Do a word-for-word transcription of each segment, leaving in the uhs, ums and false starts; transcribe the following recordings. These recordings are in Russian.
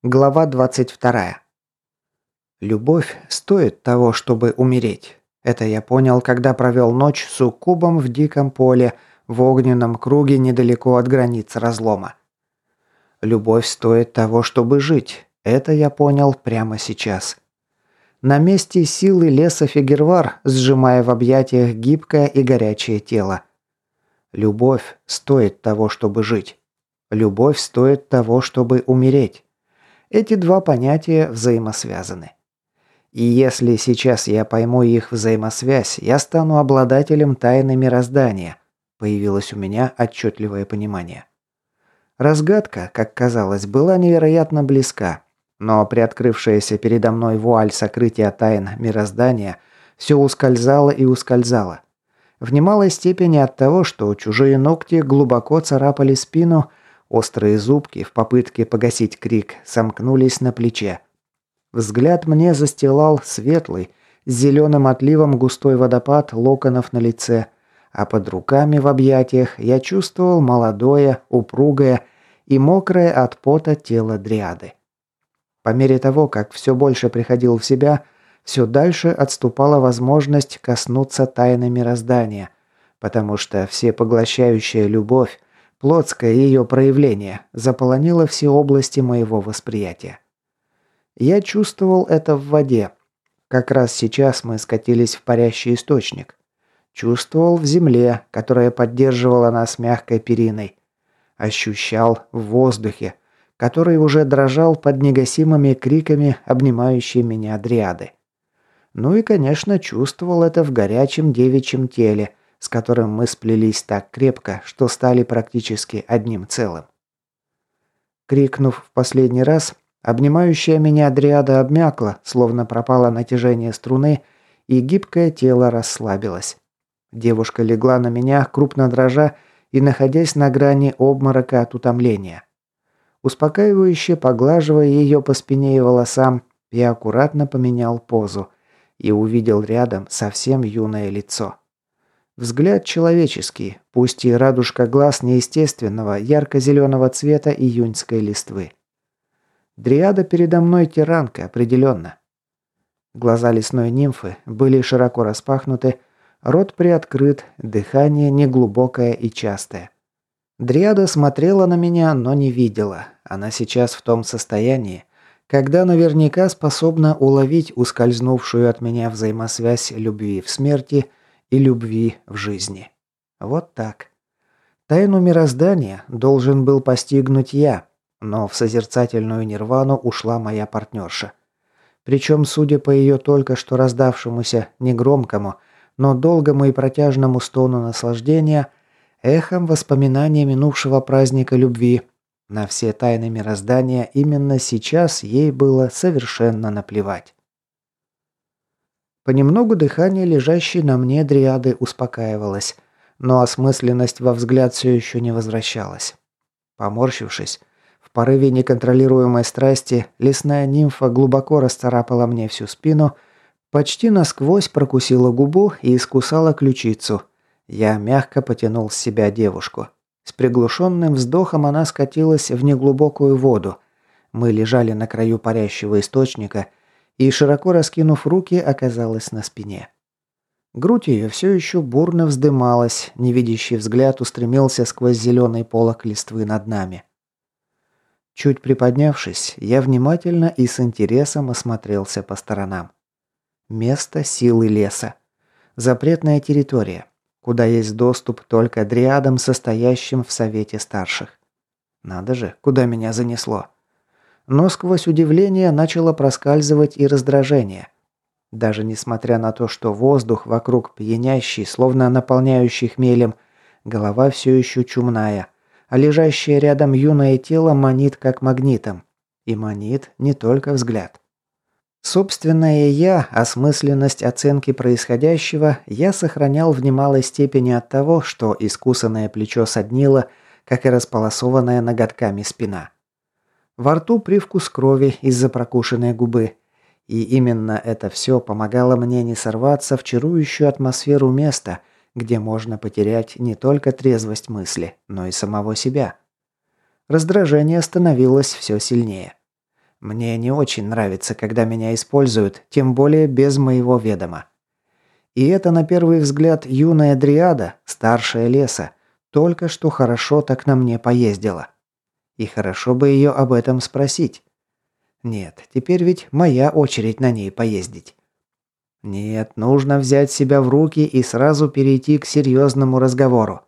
Глава двадцать вторая. Любовь стоит того, чтобы умереть. Это я понял, когда провел ночь с суккубом в диком поле, в огненном круге недалеко от границ разлома. Любовь стоит того, чтобы жить. Это я понял прямо сейчас. На месте силы леса Фегервар, сжимая в объятиях гибкое и горячее тело. Любовь стоит того, чтобы жить. Любовь стоит того, чтобы умереть. Эти два понятия взаимосвязаны. И если сейчас я пойму их взаимосвязь, я стану обладателем тайны мироздания. Появилось у меня отчетливое понимание. Разгадка, как казалось, была невероятно близка, но приоткрывшаяся передо мной вуаль сокрытия тайн мироздания все ускользала и ускользала. В немалой степени от того, что чужие ногти глубоко царапали спину. Острые зубки в попытке погасить крик сомкнулись на плече. Взгляд мне застилал светлый, с зеленым отливом густой водопад локонов на лице, а под руками в объятиях я чувствовал молодое, упругое и мокрое от пота тело дриады. По мере того, как все больше приходил в себя, все дальше отступала возможность коснуться тайны мироздания, потому что всепоглощающая любовь, плотское ее проявление заполонило все области моего восприятия. Я чувствовал это в воде. Как раз сейчас мы скатились в парящий источник. Чувствовал в земле, которая поддерживала нас мягкой периной. Ощущал в воздухе, который уже дрожал под негасимыми криками, обнимающей меня дриады. Ну и, конечно, чувствовал это в горячем девичьем теле, с которым мы сплелись так крепко, что стали практически одним целым. Крикнув в последний раз, обнимающая меня дриада обмякла, словно пропало натяжение струны, и гибкое тело расслабилось. Девушка легла на меня, крупно дрожа и находясь на грани обморока от утомления. Успокаивающе поглаживая ее по спине и волосам, я аккуратно поменял позу и увидел рядом совсем юное лицо. Взгляд человеческий, пусть и радужка глаз неестественного, ярко-зеленого цвета июньской листвы. Дриада передо мной тиранка, определенно. Глаза лесной нимфы были широко распахнуты, рот приоткрыт, дыхание неглубокое и частое. Дриада смотрела на меня, но не видела. Она сейчас в том состоянии, когда наверняка способна уловить ускользнувшую от меня взаимосвязь любви в смерти и любви в жизни. Вот так. Тайну мироздания должен был постигнуть я, но в созерцательную нирвану ушла моя партнерша. Причем, судя по ее только что раздавшемуся негромкому, но долгому и протяжному стону наслаждения, эхом воспоминания минувшего праздника любви, на все тайны мироздания именно сейчас ей было совершенно наплевать. Понемногу дыхание лежащей на мне дриады успокаивалось, но осмысленность во взгляд все еще не возвращалась. Поморщившись, в порыве неконтролируемой страсти лесная нимфа глубоко расцарапала мне всю спину, почти насквозь прокусила губу и искусала ключицу. Я мягко потянул с себя девушку. С приглушенным вздохом она скатилась в неглубокую воду. Мы лежали на краю парящего источника, и, широко раскинув руки, оказалась на спине. Грудь ее все еще бурно вздымалась, невидящий взгляд устремился сквозь зеленый полог листвы над нами. Чуть приподнявшись, я внимательно и с интересом осмотрелся по сторонам. Место силы леса. Запретная территория, куда есть доступ только дриадам, состоящим в совете старших. Надо же, куда меня занесло. Но сквозь удивление начало проскальзывать и раздражение. Даже несмотря на то, что воздух вокруг пьянящий, словно наполняющий хмелем, голова все еще чумная, а лежащее рядом юное тело манит как магнитом. И манит не только взгляд. Собственное «я», осмысленность оценки происходящего я сохранял в немалой степени от того, что искусанное плечо соднило, как и располосованная ноготками спина. Во рту привкус крови из-за прокушенной губы. И именно это все помогало мне не сорваться в чарующую атмосферу места, где можно потерять не только трезвость мысли, но и самого себя. Раздражение становилось все сильнее. Мне не очень нравится, когда меня используют, тем более без моего ведома. И это, на первый взгляд, юная дриада, старшая леса, только что хорошо так на мне поездила. И хорошо бы ее об этом спросить. Нет, теперь ведь моя очередь на ней поездить. Нет, нужно взять себя в руки и сразу перейти к серьезному разговору.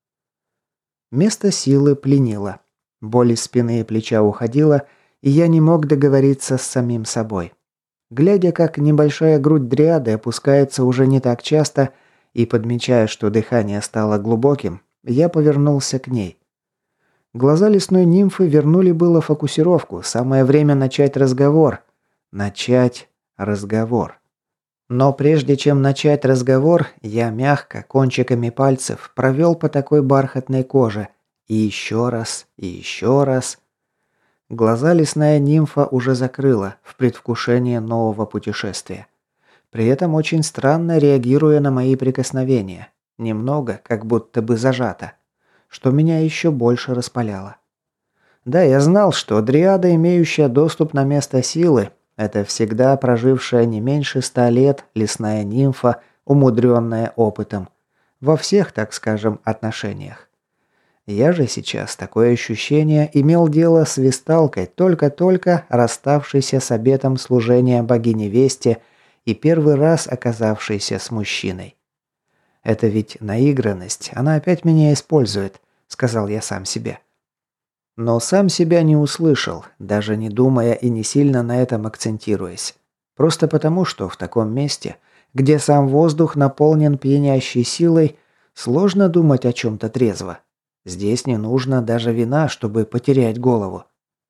Место силы пленило. Боль из спины и плеча уходила, и я не мог договориться с самим собой. Глядя, как небольшая грудь дриады опускается уже не так часто, и подмечая, что дыхание стало глубоким, я повернулся к ней. Глаза лесной нимфы вернули было фокусировку, самое время начать разговор. Начать разговор. Но прежде чем начать разговор, я мягко, кончиками пальцев, провел по такой бархатной коже. И еще раз, и еще раз. Глаза лесная нимфа уже закрыла, в предвкушении нового путешествия. При этом очень странно реагируя на мои прикосновения. Немного, как будто бы зажата. Что меня еще больше распаляло. Да, я знал, что дриада, имеющая доступ на место силы, это всегда прожившая не меньше ста лет лесная нимфа, умудренная опытом. Во всех, так скажем, отношениях. Я же сейчас, такое ощущение, имел дело с весталкой, только-только расставшейся с обетом служения богине-весте и первый раз оказавшейся с мужчиной. Это ведь наигранность, она опять меня использует, сказал я сам себе. Но сам себя не услышал, даже не думая и не сильно на этом акцентируясь. Просто потому, что в таком месте, где сам воздух наполнен пьянящей силой, сложно думать о чем-то трезво. Здесь не нужно даже вина, чтобы потерять голову.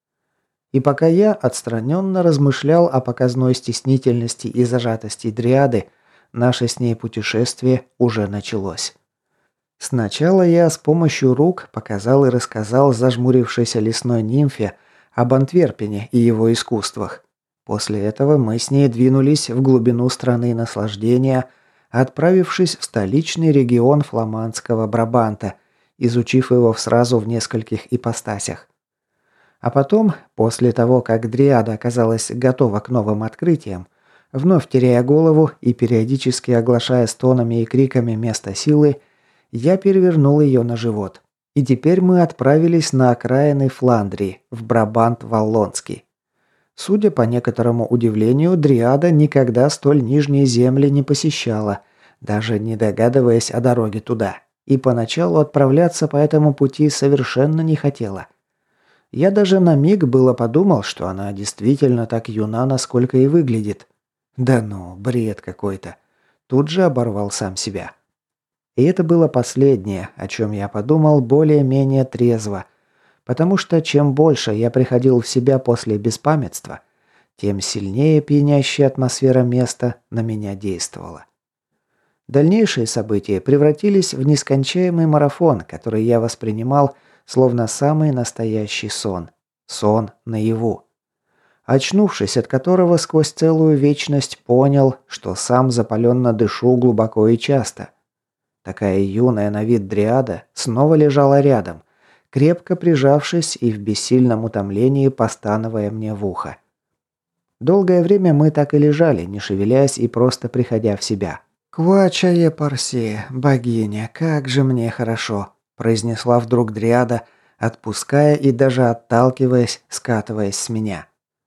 И пока я отстраненно размышлял о показной стеснительности и зажатости дриады, наше с ней путешествие уже началось. Сначала я с помощью рук показал и рассказал зажмурившейся лесной нимфе об Антверпене и его искусствах. После этого мы с ней двинулись в глубину страны наслаждения, отправившись в столичный регион фламандского Брабанта, изучив его сразу в нескольких ипостасях. А потом, после того, как дриада оказалась готова к новым открытиям, вновь теряя голову и периодически оглашая стонами и криками место силы, я перевернул ее на живот. И теперь мы отправились на окраины Фландрии, в Брабант-Валлонский. Судя по некоторому удивлению, дриада никогда столь нижние земли не посещала, даже не догадываясь о дороге туда. И поначалу отправляться по этому пути совершенно не хотела. Я даже на миг было подумал, что она действительно так юна, насколько и выглядит. Да ну, бред какой-то. Тут же оборвал сам себя. И это было последнее, о чем я подумал более-менее трезво, потому что чем больше я приходил в себя после беспамятства, тем сильнее пьянящая атмосфера места на меня действовала. Дальнейшие события превратились в нескончаемый марафон, который я воспринимал словно самый настоящий сон. Сон наяву. Очнувшись от которого сквозь целую вечность понял, что сам запаленно дышу глубоко и часто. Такая юная на вид дриада снова лежала рядом, крепко прижавшись и в бессильном утомлении постановая мне в ухо. Долгое время мы так и лежали, не шевелясь и просто приходя в себя. «Квачае Парсе, богиня, как же мне хорошо!» произнесла вдруг дриада, отпуская и даже отталкиваясь, скатываясь с меня.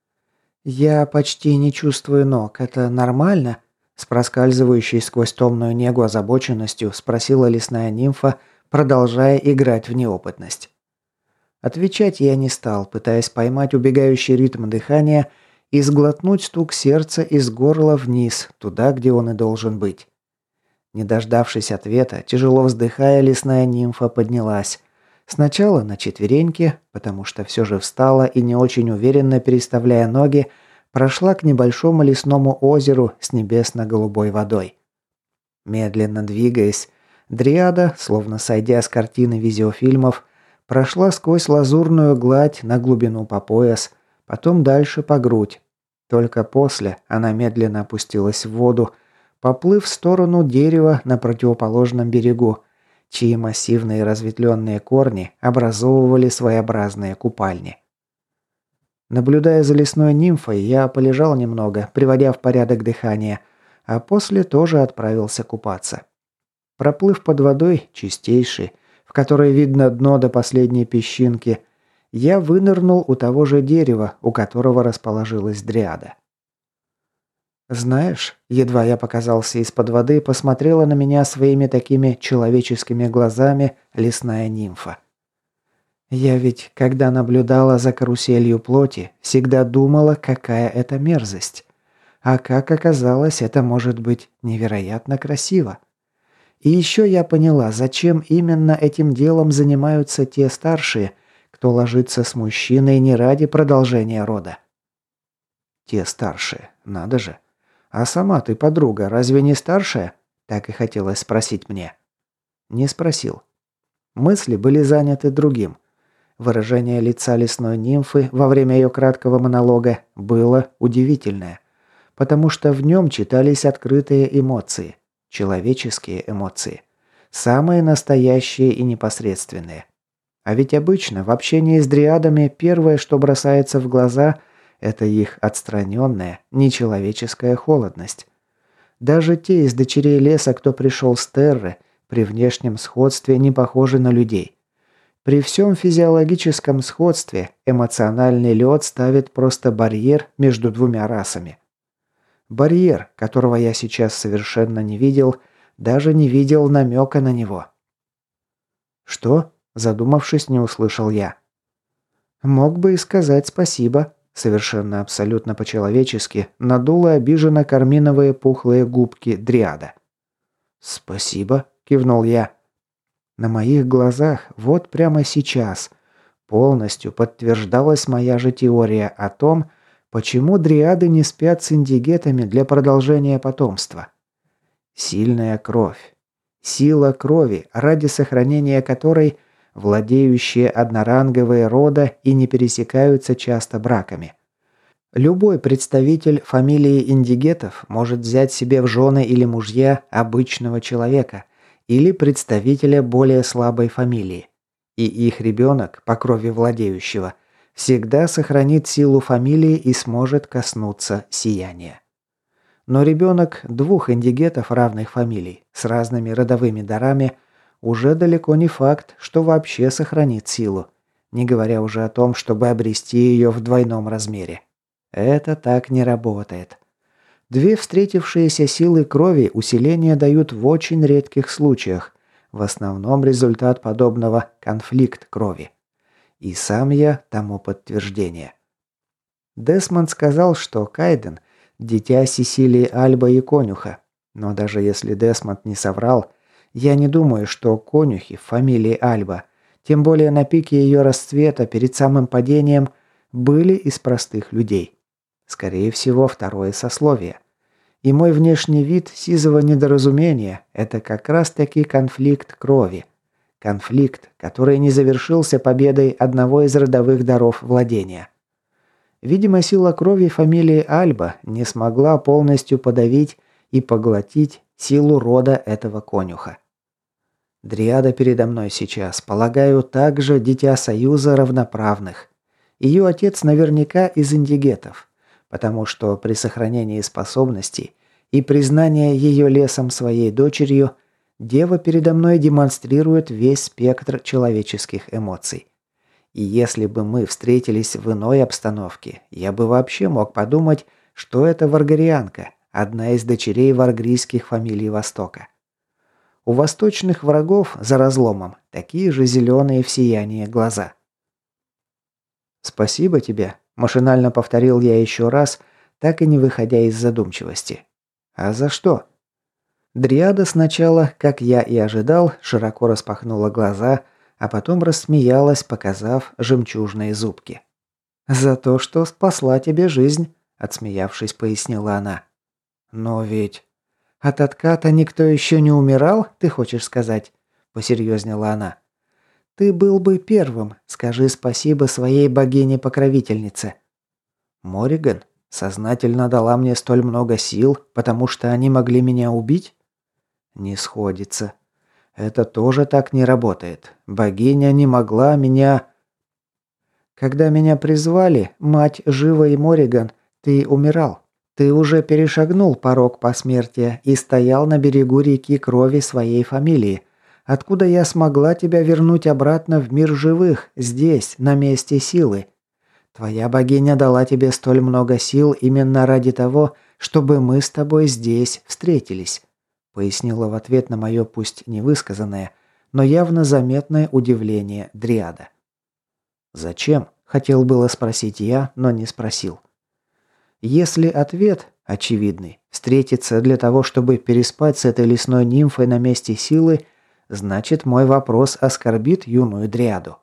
«Я почти не чувствую ног. Это нормально?» С проскальзывающей сквозь томную негу озабоченностью спросила лесная нимфа, продолжая играть в неопытность. Отвечать я не стал, пытаясь поймать убегающий ритм дыхания и сглотнуть стук сердца из горла вниз, туда, где он и должен быть. Не дождавшись ответа, тяжело вздыхая, лесная нимфа поднялась. Сначала на четвереньки, потому что все же встала и не очень уверенно переставляя ноги, прошла к небольшому лесному озеру с небесно-голубой водой. Медленно двигаясь, дриада, словно сойдя с картины видеофильмов, прошла сквозь лазурную гладь на глубину по пояс, потом дальше по грудь. Только после она медленно опустилась в воду, поплыв в сторону дерева на противоположном берегу, чьи массивные разветвленные корни образовывали своеобразные купальни. Наблюдая за лесной нимфой, я полежал немного, приводя в порядок дыхание, а после тоже отправился купаться. Проплыв под водой, чистейшей, в которой видно дно до последней песчинки, я вынырнул у того же дерева, у которого расположилась дриада. «Знаешь», едва я показался из-под воды, посмотрела на меня своими такими человеческими глазами лесная нимфа. «Я ведь, когда наблюдала за каруселью плоти, всегда думала, какая это мерзость. А как оказалось, это может быть невероятно красиво. И еще я поняла, зачем именно этим делом занимаются те старшие, кто ложится с мужчиной не ради продолжения рода». «Те старшие, надо же. А сама ты, подруга, разве не старшая?» Так и хотелось спросить мне. Не спросил. Мысли были заняты другим. Выражение лица лесной нимфы во время ее краткого монолога было удивительное, потому что в нем читались открытые эмоции, человеческие эмоции, самые настоящие и непосредственные. А ведь обычно в общении с дриадами первое, что бросается в глаза – это их отстраненная, нечеловеческая холодность. Даже те из дочерей леса, кто пришел с Терры, при внешнем сходстве не похожи на людей. При всем физиологическом сходстве эмоциональный лед ставит просто барьер между двумя расами. Барьер, которого я сейчас совершенно не видел, даже не видел намека на него. «Что?» – задумавшись, не услышал я. «Мог бы и сказать спасибо», – совершенно абсолютно по-человечески надула обиженно карминовые пухлые губки дриада. «Спасибо», – кивнул я. На моих глазах, вот прямо сейчас, полностью подтверждалась моя же теория о том, почему дриады не спят с индигетами для продолжения потомства. Сильная кровь. Сила крови, ради сохранения которой владеющие одноранговые рода и не пересекаются часто браками. Любой представитель фамилии индигетов может взять себе в жены или мужья обычного человека или представителя более слабой фамилии. И их ребенок, по крови владеющего, всегда сохранит силу фамилии и сможет коснуться сияния. Но ребенок двух индигетов равных фамилий с разными родовыми дарами уже далеко не факт, что вообще сохранит силу, не говоря уже о том, чтобы обрести ее в двойном размере. Это так не работает. Две встретившиеся силы крови усиление дают в очень редких случаях, в основном результат подобного конфликт крови. И сам я тому подтверждение. Десмонд сказал, что Кайден – дитя Сесилии Альба и конюха, но даже если Десмонд не соврал, я не думаю, что конюхи в фамилии Альба, тем более на пике ее расцвета перед самым падением, были из простых людей. Скорее всего, второе сословие. И мой внешний вид сизого недоразумения – это как раз-таки конфликт крови. Конфликт, который не завершился победой одного из родовых даров владения. Видимо, сила крови фамилии Альба не смогла полностью подавить и поглотить силу рода этого конюха. Дриада передо мной сейчас, полагаю, также дитя союза равноправных. Ее отец наверняка из индигетов, потому что при сохранении способностей и признании ее лесом своей дочерью, дева передо мной демонстрирует весь спектр человеческих эмоций. И если бы мы встретились в иной обстановке, я бы вообще мог подумать, что это варгарианка, одна из дочерей варгрийских фамилий Востока. У восточных врагов за разломом такие же зеленые в сиянии глаза. «Спасибо тебе», – машинально повторил я еще раз, так и не выходя из задумчивости. «А за что?» Дриада сначала, как я и ожидал, широко распахнула глаза, а потом рассмеялась, показав жемчужные зубки. «За то, что спасла тебе жизнь», – отсмеявшись, пояснила она. «Но ведь...» «От отката никто еще не умирал, ты хочешь сказать?» – посерьезнела она. «Ты был бы первым, скажи спасибо своей богине-покровительнице». «Мориган сознательно дала мне столь много сил, потому что они могли меня убить?» «Не сходится. Это тоже так не работает. Богиня не могла меня...» Когда меня призвали, мать Жива и Мориган, ты умирал. Ты уже перешагнул порог посмертия и стоял на берегу реки крови своей фамилии. Откуда я смогла тебя вернуть обратно в мир живых, здесь, на месте силы? Твоя богиня дала тебе столь много сил именно ради того, чтобы мы с тобой здесь встретились», пояснила в ответ на мое пусть невысказанное, но явно заметное удивление Дриада. «Зачем?» – хотел было спросить я, но не спросил. Если ответ, очевидный, встретиться для того, чтобы переспать с этой лесной нимфой на месте силы, значит, мой вопрос оскорбит юную Дриаду.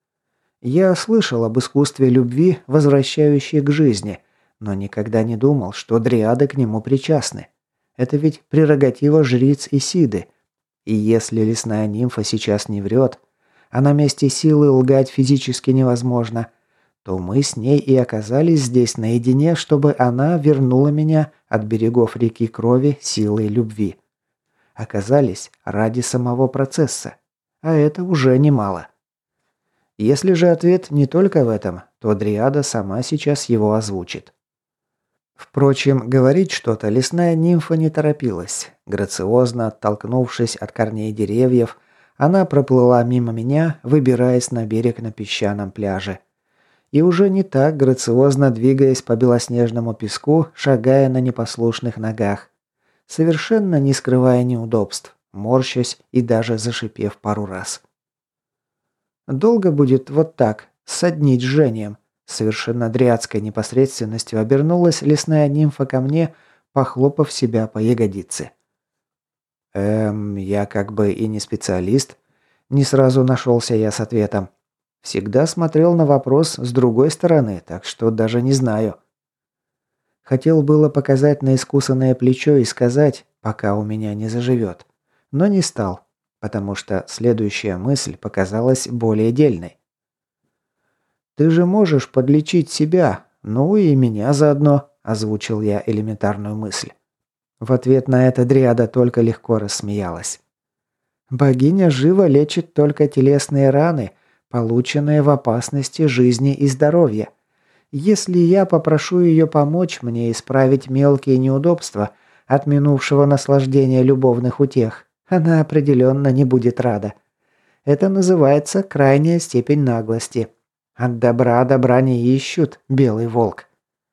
Я слышал об искусстве любви, возвращающей к жизни, но никогда не думал, что дриады к нему причастны. Это ведь прерогатива жриц Исиды. И если лесная нимфа сейчас не врет, а на месте силы лгать физически невозможно, то мы с ней и оказались здесь наедине, чтобы она вернула меня от берегов реки крови силой любви. Оказались ради самого процесса, а это уже немало. Если же ответ не только в этом, то Дриада сама сейчас его озвучит. Впрочем, говорить что-то лесная нимфа не торопилась. Грациозно оттолкнувшись от корней деревьев, она проплыла мимо меня, выбираясь на берег на песчаном пляже. И уже не так грациозно двигаясь по белоснежному песку, шагая на непослушных ногах, совершенно не скрывая неудобств, морщась и даже зашипев пару раз. Долго будет вот так, соднить жжением. Совершенно дриадской непосредственностью обернулась лесная нимфа ко мне, похлопав себя по ягодице. Эм, я как бы и не специалист. Не сразу нашелся я с ответом. Всегда смотрел на вопрос с другой стороны, так что даже не знаю. Хотел было показать на искусанное плечо и сказать, пока у меня не заживет. Но не стал, потому что следующая мысль показалась более дельной. «Ты же можешь подлечить себя, ну и меня заодно», – озвучил я элементарную мысль. В ответ на это Дриада только легко рассмеялась. «Богиня живо лечит только телесные раны, полученные в опасности жизни и здоровья. Если я попрошу ее помочь мне исправить мелкие неудобства от минувшего наслаждения любовных утех, она определенно не будет рада. Это называется крайняя степень наглости. От добра добра не ищут, белый волк».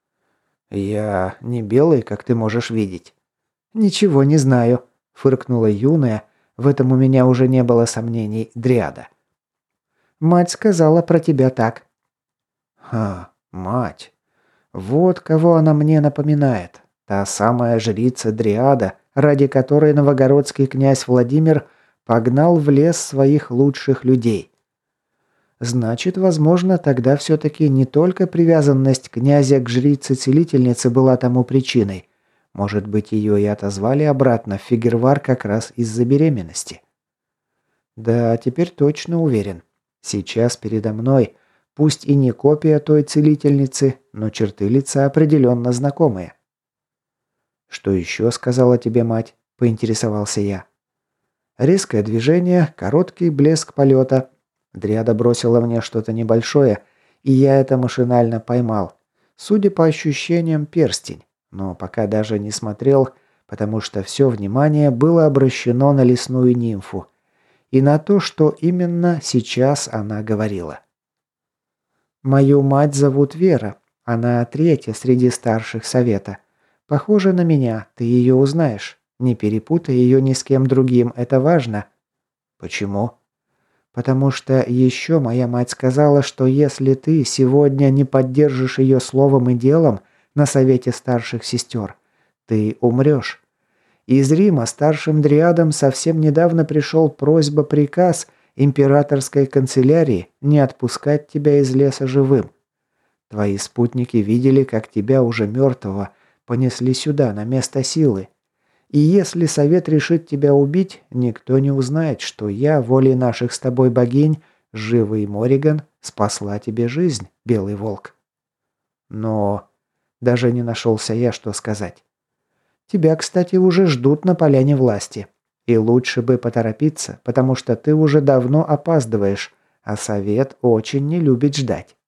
«Я не белый, как ты можешь видеть». «Ничего не знаю», – фыркнула юная, в этом у меня уже не было сомнений, Дриада. «Мать сказала про тебя так». «Ха, мать. Вот кого она мне напоминает. Та самая жрица Дриада, ради которой новогородский князь Владимир погнал в лес своих лучших людей. Значит, возможно, тогда все-таки не только привязанность князя к жрице-целительнице была тому причиной. Может быть, ее и отозвали обратно в Фигервар как раз из-за беременности. Да, теперь точно уверен. Сейчас передо мной, пусть и не копия той целительницы, но черты лица определенно знакомые. «Что еще сказала тебе мать?» – поинтересовался я. Резкое движение, короткий блеск полета. Дриада бросила мне что-то небольшое, и я это машинально поймал. Судя по ощущениям, перстень. Но пока даже не смотрел, потому что все внимание было обращено на лесную нимфу и на то, что именно сейчас она говорила. «Мою мать зовут Вера. Она третья среди старших совета. Похожа на меня, ты ее узнаешь. Не перепутай ее ни с кем другим, это важно». «Почему?» «Потому что еще моя мать сказала, что если ты сегодня не поддержишь ее словом и делом на совете старших сестер, ты умрешь. Из Рима старшим дриадам совсем недавно пришел просьба-приказ императорской канцелярии не отпускать тебя из леса живым. Твои спутники видели, как тебя уже мертвого понесли сюда, на место силы. И если совет решит тебя убить, никто не узнает, что я, волей наших с тобой богинь, Живый Мориган, спасла тебе жизнь, белый волк». Но даже не нашелся я, что сказать. Тебя, кстати, уже ждут на поляне власти. И лучше бы поторопиться, потому что ты уже давно опаздываешь, а совет очень не любит ждать.